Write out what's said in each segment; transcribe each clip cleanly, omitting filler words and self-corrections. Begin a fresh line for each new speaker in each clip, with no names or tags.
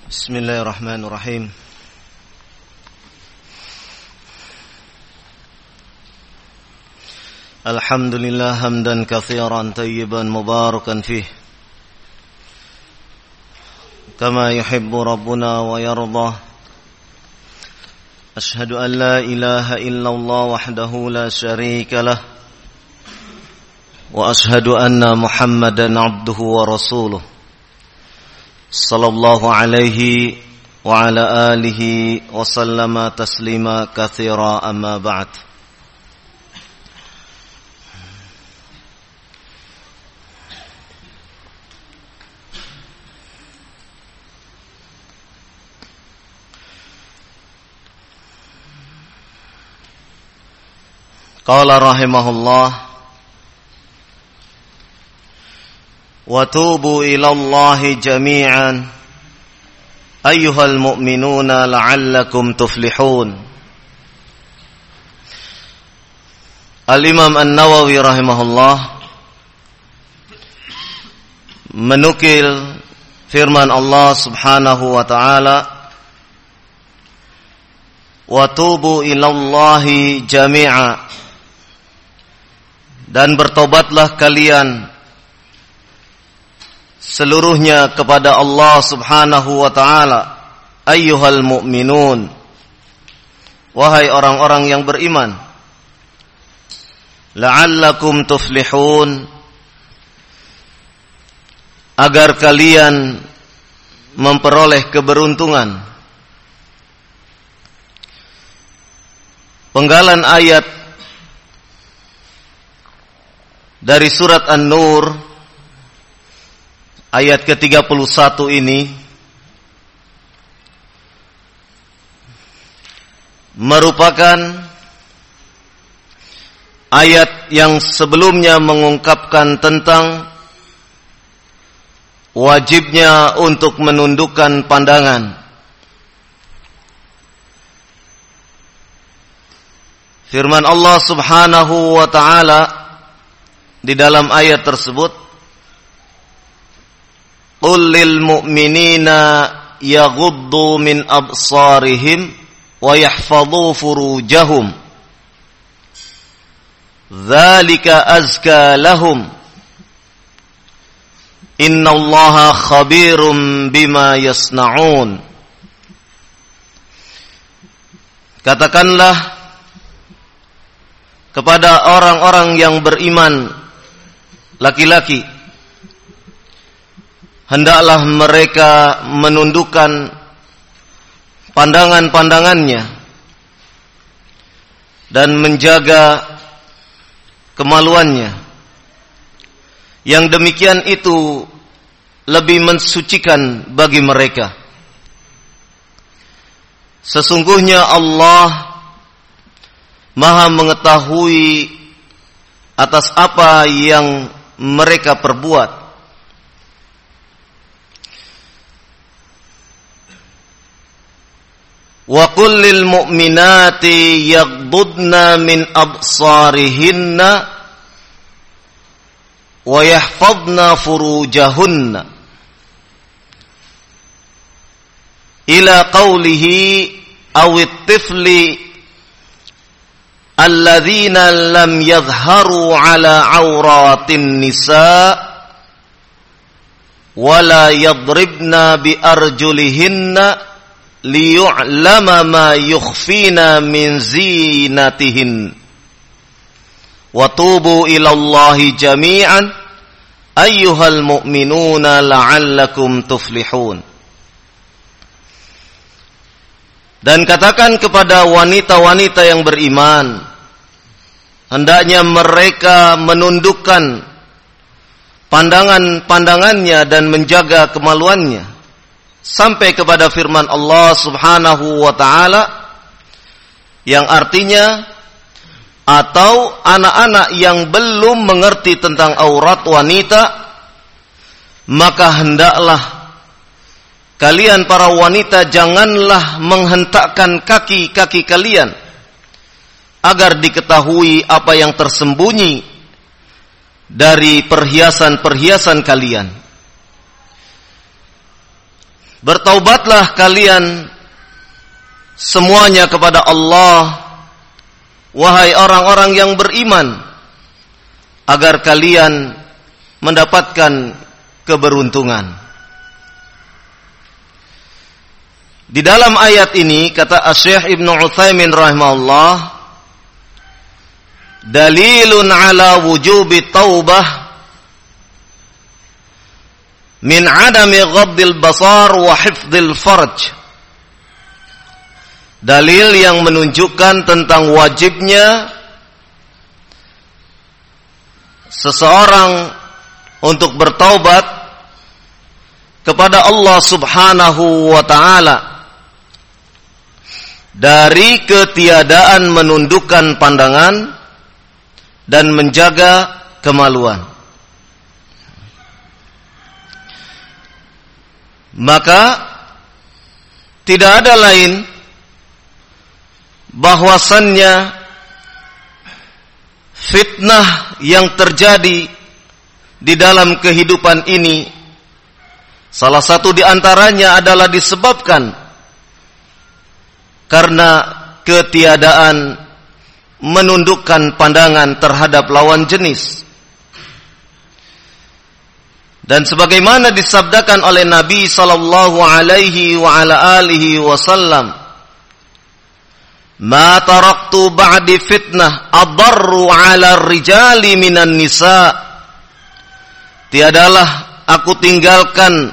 Bismillahirrahmanirrahim. Alhamdulillah hamdan katsiran tayyiban mubarakan fih kama yuhibbu rabbuna wa yardah. Ashhadu an la ilaha illallah wahdahu la syarika lah wa ashhadu anna Muhammadan abduhu wa rasuluh sallallahu alaihi wa ala alihi wa sallama taslima katsira amma ba'd. Qala rahimahullah wa tubu ilallahi jami'an ayyuhal mu'minuna la'allakum tuflihun. Al-Imam An-Nawawi rahimahullah menukil firman Allah subhanahu wa ta'ala, wa tubu ilallahi jami'a, dan bertobatlah kalian seluruhnya kepada Allah subhanahu wa ta'ala, ayyuhal mu'minun, wahai orang-orang yang beriman, la'allakum tuflihun, agar kalian memperoleh keberuntungan. Penggalan ayat dari surat An-Nur ayat ke-31 ini merupakan ayat yang sebelumnya mengungkapkan tentang wajibnya untuk menundukkan pandangan. Firman Allah subhanahu wa ta'ala di dalam ayat tersebut, qul lil mu'minina yaghuddu min absarihim wa yahfadhu furujahum dzalika azka lahum innallaha khabirum bima yasnaun. Katakanlah kepada orang-orang yang beriman laki-laki, hendaklah mereka menundukkan pandangan-pandangannya dan menjaga kemaluannya. Yang demikian itu lebih mensucikan bagi mereka. Sesungguhnya Allah Maha mengetahui atas apa yang mereka perbuat. Wa qul lil mu'minati yaghdudna min absarihinna wa yahfadna furujahunna ila qawlihi awit tifli alladzina lam yadhharu ala auratin nisa wala yadribna bi arjulihinna liyu'lama ma yukhfina min zinatihin wa tubu ilallahi jami'an ayyuhal mu'minuna la'allakum tuflihun. Dan katakan kepada wanita-wanita yang beriman, hendaknya mereka menundukkan pandangan-pandangannya dan menjaga kemaluannya, sampai kepada firman Allah subhanahu wa ta'ala, yang artinya, atau anak-anak yang belum mengerti tentang aurat wanita, maka hendaklah kalian para wanita janganlah menghentakkan kaki-kaki kalian agar diketahui apa yang tersembunyi dari perhiasan-perhiasan kalian. Bertaubatlah kalian semuanya kepada Allah, wahai orang-orang yang beriman, agar kalian mendapatkan keberuntungan. Di dalam ayat ini kata Asy-Syaikh Ibnu Utsaimin rahimahullah, dalilun ala wujubi taubah min adami ghaddil basar wa hifdzil farj. Dalil yang menunjukkan tentang wajibnya seseorang untuk bertaubat kepada Allah Subhanahu wa taala dari ketiadaan menundukkan pandangan dan menjaga kemaluan. Maka tidak ada lain bahwasannya fitnah yang terjadi di dalam kehidupan ini, salah satu di antaranya adalah disebabkan karena ketiadaan menundukkan pandangan terhadap lawan jenis. Dan sebagaimana disabdakan oleh Nabi sallallahu alaihi wa ala alihi wasallam, "Ma taraktu ba'di fitnah adarru 'ala rijali minan nisa." Tiadalah aku tinggalkan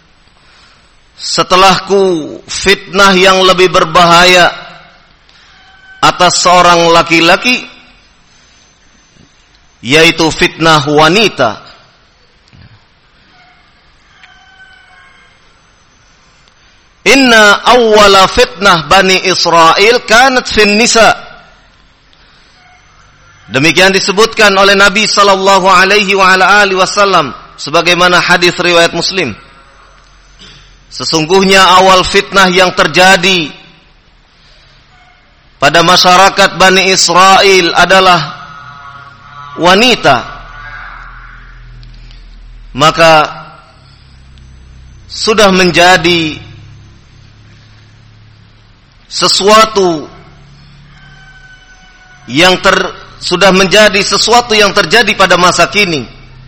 setelahku fitnah yang lebih berbahaya atas seorang laki-laki, yaitu fitnah wanita. Inna awwala fitnah Bani Israel kanat fin nisa. Demikian disebutkan oleh Nabi sallallahu alaihi wa ala alihi wasallam sebagaimana hadis riwayat Muslim. Sesungguhnya awal fitnah yang terjadi pada masyarakat Bani Israel adalah wanita. Maka sudah menjadi sesuatu yang terjadi pada masa kini,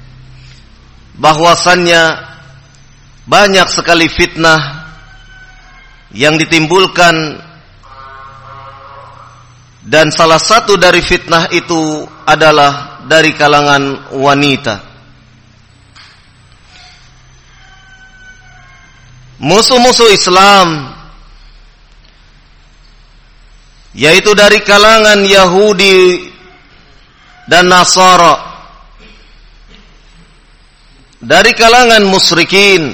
bahwasannya banyak sekali fitnah yang ditimbulkan, dan salah satu dari fitnah itu adalah dari kalangan wanita. Musuh-musuh Islam, yaitu dari kalangan Yahudi dan Nasara, dari kalangan musyrikin,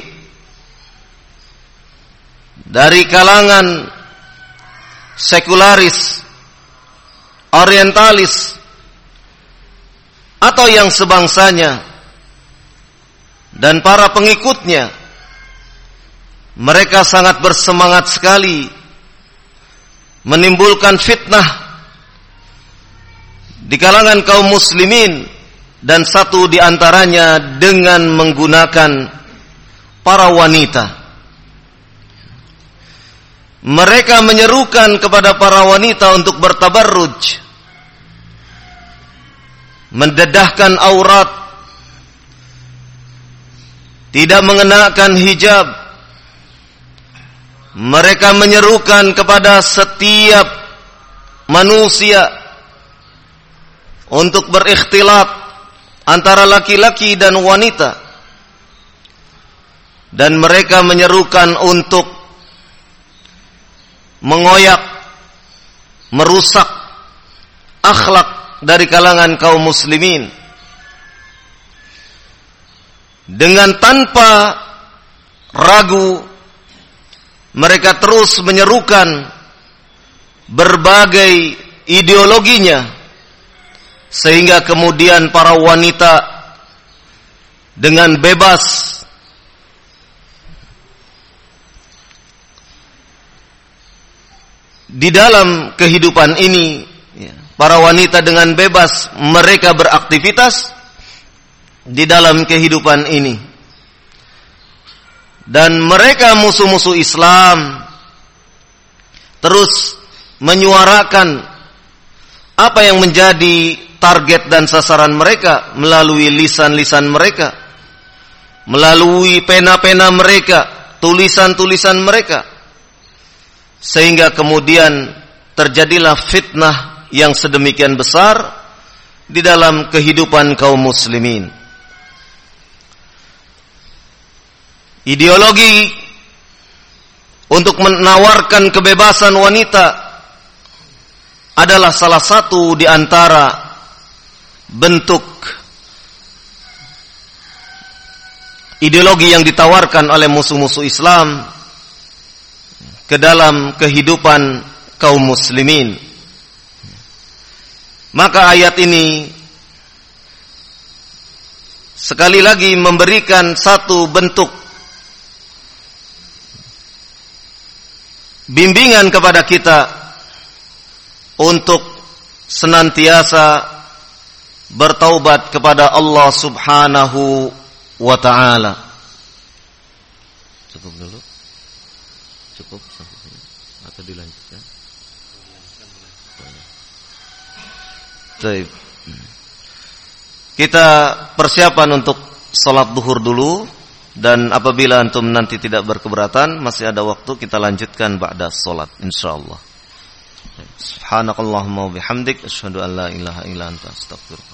dari kalangan sekularis, orientalis, atau yang sebangsanya, dan para pengikutnya, mereka sangat bersemangat sekali menimbulkan fitnah di kalangan kaum muslimin, dan satu di antaranya dengan menggunakan para wanita. Mereka menyerukan kepada para wanita untuk bertabarruj, mendedahkan aurat, tidak mengenakan hijab. Mereka menyerukan kepada setiap manusia untuk berikhtilat antara laki-laki dan wanita, dan mereka menyerukan untuk mengoyak, merusak akhlak dari kalangan kaum muslimin. Dengan tanpa ragu mereka terus menyerukan berbagai ideologinya, sehingga kemudian para wanita dengan bebas di dalam kehidupan ini, para wanita dengan bebas mereka beraktivitas di dalam kehidupan ini. dan mereka musuh-musuh Islam terus menyuarakan apa yang menjadi target dan sasaran mereka melalui lisan-lisan mereka, melalui pena-pena mereka, tulisan-tulisan mereka, sehingga kemudian terjadilah fitnah yang sedemikian besar di dalam kehidupan kaum muslimin. Ideologi untuk menawarkan kebebasan wanita adalah salah satu di antara bentuk ideologi yang ditawarkan oleh musuh-musuh Islam ke dalam kehidupan kaum muslimin. Maka ayat ini sekali lagi memberikan satu bentuk bimbingan kepada kita untuk senantiasa bertaubat kepada Allah Subhanahu wa ta'ala. Cukup dulu? Cukup sampai sini atau dilanjutkan? Baik. Kita persiapan untuk salat duhur dulu, dan apabila antum nanti tidak berkeberatan, masih ada waktu, kita lanjutkan ba'da salat insyaallah. Subhanakallahumma wa bihamdik asyhadu an la ilaha illa anta astaghfiruka